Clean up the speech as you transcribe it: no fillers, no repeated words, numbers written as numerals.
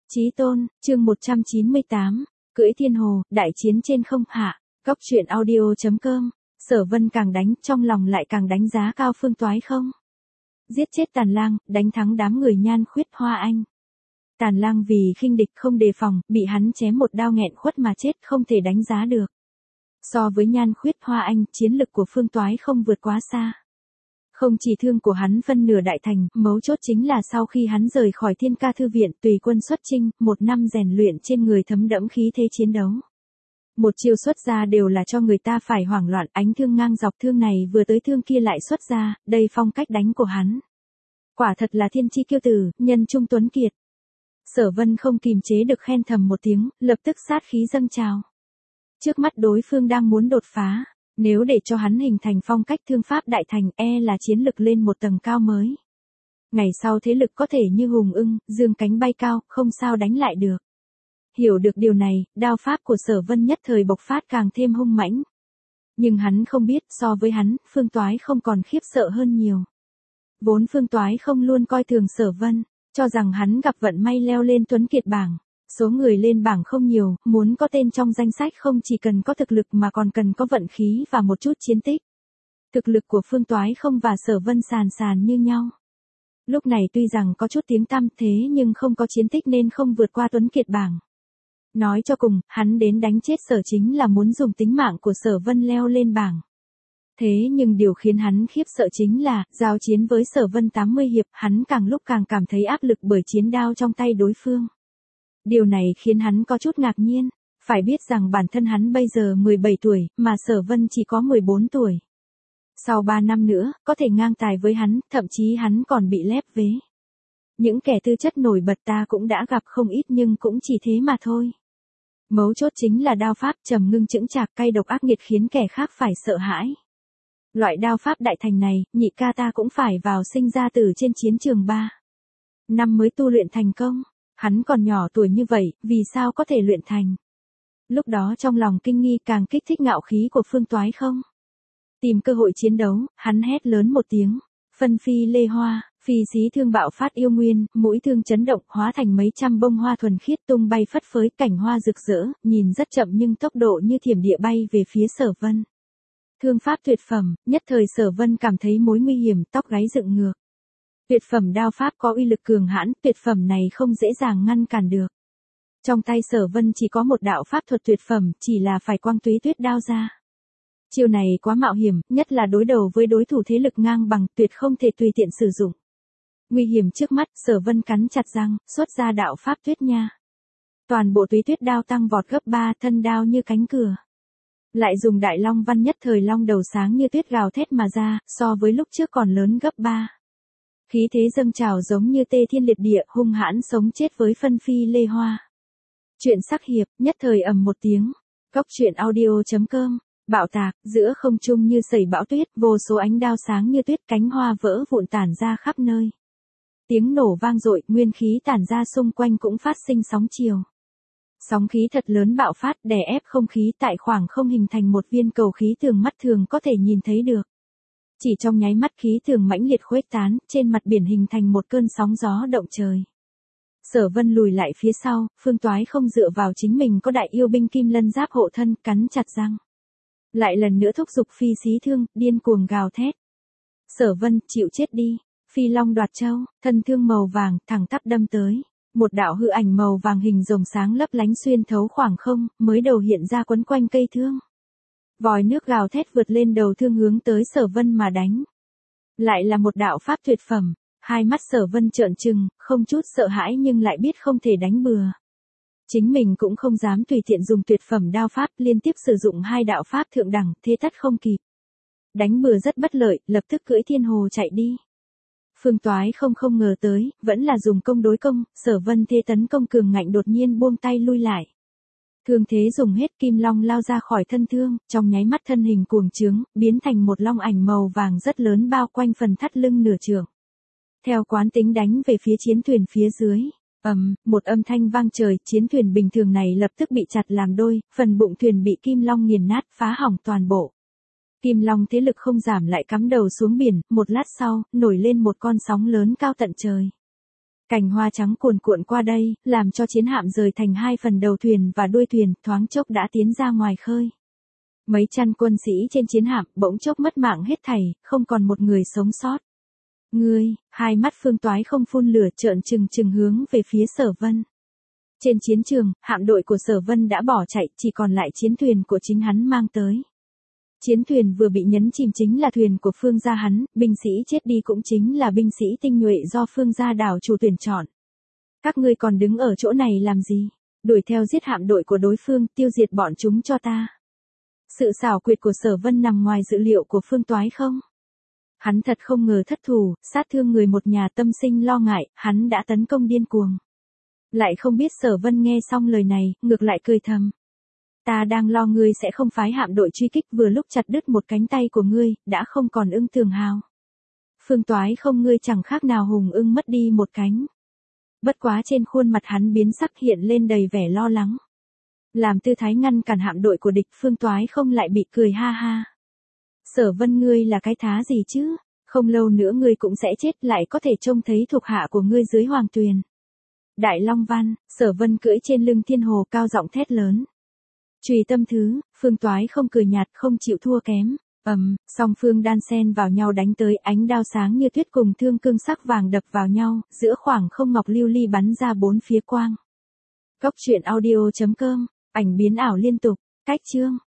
Chí tôn, chương 198, cưỡi thiên hồ, đại chiến trên không hạ. Góc truyện audio.com. Sở Vân càng đánh, trong lòng lại càng đánh giá cao Phương Toái Không. Giết chết Tàn Lang, đánh thắng đám người Nhan Khuyết Hoa Anh. Tàn Lang vì khinh địch không đề phòng, bị hắn chém một đao nghẹn khuất mà chết, không thể đánh giá được. So với Nhan Khuyết Hoa Anh, chiến lực của Phương Toái Không vượt quá xa. Không chỉ thương của hắn phân nửa đại thành, mấu chốt chính là sau khi hắn rời khỏi Thiên Ca Thư Viện tùy quân xuất chinh, 1 năm rèn luyện trên người thấm đẫm khí thế chiến đấu. Một chiêu xuất ra đều là cho người ta phải hoảng loạn, ánh thương ngang dọc, thương này vừa tới thương kia lại xuất ra, đây phong cách đánh của hắn. Quả thật là thiên chi kiêu tử, nhân trung tuấn kiệt. Sở Vân không kìm chế được khen thầm một tiếng, lập tức sát khí dâng trào. Trước mắt đối phương đang muốn đột phá. Nếu để cho hắn hình thành phong cách thương pháp đại thành, là chiến lực lên một tầng cao mới. Ngày sau thế lực có thể như hùng ưng, dương cánh bay cao, không sao đánh lại được. Hiểu được điều này, đao pháp của Sở Vân nhất thời bộc phát càng thêm hung mãnh. Nhưng hắn không biết, so với hắn, Phương Toái Không còn khiếp sợ hơn nhiều. Vốn Phương Toái Không luôn coi thường Sở Vân, cho rằng hắn gặp vận may leo lên tuấn kiệt bảng. Số người lên bảng không nhiều, muốn có tên trong danh sách không chỉ cần có thực lực mà còn cần có vận khí và một chút chiến tích. Thực lực của Phương Toái Không và Sở Vân sàn như nhau. Lúc này tuy rằng có chút tiếng tăm thế nhưng không có chiến tích nên không vượt qua tuấn kiệt bảng. Nói cho cùng, hắn đến đánh chết Sở chính là muốn dùng tính mạng của Sở Vân leo lên bảng. Thế nhưng điều khiến hắn khiếp sợ chính là, giao chiến với Sở Vân 80 hiệp, hắn càng lúc càng cảm thấy áp lực bởi chiến đao trong tay đối phương. Điều này khiến hắn có chút ngạc nhiên, phải biết rằng bản thân hắn bây giờ 17 tuổi, mà Sở Vân chỉ có 14 tuổi. Sau 3 năm nữa, có thể ngang tài với hắn, thậm chí hắn còn bị lép vế. Những kẻ tư chất nổi bật ta cũng đã gặp không ít nhưng cũng chỉ thế mà thôi. Mấu chốt chính là đao pháp trầm ngưng chững chạc cay độc ác nghiệt khiến kẻ khác phải sợ hãi. Loại đao pháp đại thành này, nhị ca ta cũng phải vào sinh ra tử trên chiến trường 3 năm mới tu luyện thành công. Hắn còn nhỏ tuổi như vậy, vì sao có thể luyện thành? Lúc đó trong lòng kinh nghi càng kích thích ngạo khí của Phương Toái Không. Tìm cơ hội chiến đấu, hắn hét lớn một tiếng, phân phi lê hoa, phi xí thương bạo phát yêu nguyên, mũi thương chấn động hóa thành mấy trăm bông hoa thuần khiết tung bay phất phới, cảnh hoa rực rỡ, nhìn rất chậm nhưng tốc độ như thiểm điện bay về phía Sở Vân. Thương pháp tuyệt phẩm, nhất thời Sở Vân cảm thấy mối nguy hiểm, tóc gáy dựng ngược. Tuyệt phẩm đao pháp có uy lực cường hãn, tuyệt phẩm này không dễ dàng ngăn cản được. Trong tay Sở Vân chỉ có một đạo pháp thuật tuyệt phẩm, chỉ là phải quang túy tuyết đao ra. Chiêu này quá mạo hiểm, nhất là đối đầu với đối thủ thế lực ngang bằng, tuyệt không thể tùy tiện sử dụng. Nguy hiểm trước mắt, Sở Vân cắn chặt răng, xuất ra đạo pháp tuyết nha. Toàn bộ túy tuyết đao tăng vọt gấp 3, thân đao như cánh cửa. Lại dùng đại long văn, nhất thời long đầu sáng như tuyết gào thét mà ra, so với lúc trước còn lớn gấp 3. Khí thế dâng trào giống như tê thiên liệt địa, hung hãn sống chết với phân phi lê hoa. Chuyện sắc hiệp, nhất thời ầm một tiếng. Góc truyện audio.com. Bạo tạc, giữa không trung như sẩy bão tuyết, vô số ánh đao sáng như tuyết, cánh hoa vỡ vụn tản ra khắp nơi. Tiếng nổ vang dội, nguyên khí tản ra xung quanh cũng phát sinh sóng chiều. Sóng khí thật lớn bạo phát, đè ép không khí tại khoảng không hình thành một viên cầu khí tường mắt thường có thể nhìn thấy được. Chỉ trong nháy mắt khí tường mãnh liệt khuếch tán, trên mặt biển hình thành một cơn sóng gió động trời. Sở Vân lùi lại phía sau, Phương Toái Không dựa vào chính mình có đại yêu binh kim lân giáp hộ thân, cắn chặt răng. Lại lần nữa thúc giục phi xí thương, điên cuồng gào thét. Sở Vân, chịu chết đi. Phi long đoạt châu, thân thương màu vàng, thẳng tắp đâm tới. Một đạo hư ảnh màu vàng hình rồng sáng lấp lánh xuyên thấu khoảng không, mới đầu hiện ra quấn quanh cây thương. Vòi nước gào thét vượt lên đầu thương hướng tới Sở Vân mà đánh. Lại là một đạo pháp tuyệt phẩm, hai mắt Sở Vân trợn trừng, không chút sợ hãi nhưng lại biết không thể đánh bừa. Chính mình cũng không dám tùy tiện dùng tuyệt phẩm đao pháp, liên tiếp sử dụng 2 đạo pháp thượng đẳng, thế tất không kịp. Đánh bừa rất bất lợi, lập tức cưỡi thiên hồ chạy đi. Phương Toái không ngờ tới, vẫn là dùng công đối công, Sở Vân thế tấn công cường ngạnh đột nhiên buông tay lui lại. Thương thế dùng hết, kim long lao ra khỏi thân thương, trong nháy mắt thân hình cuồng trướng, biến thành một long ảnh màu vàng rất lớn bao quanh phần thắt lưng nửa trượng. Theo quán tính đánh về phía chiến thuyền phía dưới. Một âm thanh vang trời, chiến thuyền bình thường này lập tức bị chặt làm đôi, phần bụng thuyền bị kim long nghiền nát, phá hỏng toàn bộ. Kim long thế lực không giảm lại cắm đầu xuống biển, một lát sau, nổi lên một con sóng lớn cao tận trời. Cành hoa trắng cuồn cuộn qua đây, làm cho chiến hạm rời thành hai phần đầu thuyền và đuôi thuyền, thoáng chốc đã tiến ra ngoài khơi. Mấy trăm quân sĩ trên chiến hạm bỗng chốc mất mạng hết thảy, không còn một người sống sót. Ngươi, hai mắt Phương Toái không phun lửa trợn trừng hướng về phía Sở Vân. Trên chiến trường, hạm đội của Sở Vân đã bỏ chạy, chỉ còn lại chiến thuyền của chính hắn mang tới. Chiến thuyền vừa bị nhấn chìm chính là thuyền của Phương gia hắn, binh sĩ chết đi cũng chính là binh sĩ tinh nhuệ do Phương gia đảo chủ tuyển chọn. Các ngươi còn đứng ở chỗ này làm gì? Đuổi theo giết hạm đội của đối phương, tiêu diệt bọn chúng cho ta. Sự xảo quyệt của Sở Vân nằm ngoài dự liệu của Phương Toái không? Hắn thật không ngờ thất thủ, sát thương người một nhà, tâm sinh lo ngại, hắn đã tấn công điên cuồng. Lại không biết Sở Vân nghe xong lời này, ngược lại cười thầm. Ta đang lo ngươi sẽ không phái hạm đội truy kích, vừa lúc chặt đứt một cánh tay của ngươi, đã không còn ưng tường hào. Phương Toái không, ngươi chẳng khác nào hùng ưng mất đi một cánh. Bất quá trên khuôn mặt hắn biến sắc, hiện lên đầy vẻ lo lắng. Làm tư thái ngăn cản hạm đội của địch, Phương Toái không lại bị cười ha ha. Sở Vân, ngươi là cái thá gì chứ? Không lâu nữa ngươi cũng sẽ chết, lại có thể trông thấy thuộc hạ của ngươi dưới hoàng tuyền. Đại Long Văn, Sở Vân cưỡi trên lưng Thiên Hồ cao giọng thét lớn. Chùy tâm thứ, Phương Toái không cười nhạt, không chịu thua kém. Song phương đan xen vào nhau đánh tới, ánh đao sáng như tuyết cùng thương cương sắc vàng đập vào nhau, giữa khoảng không ngọc lưu ly bắn ra bốn phía quang. Góc truyện audio.com, ảnh biến ảo liên tục, cách chương.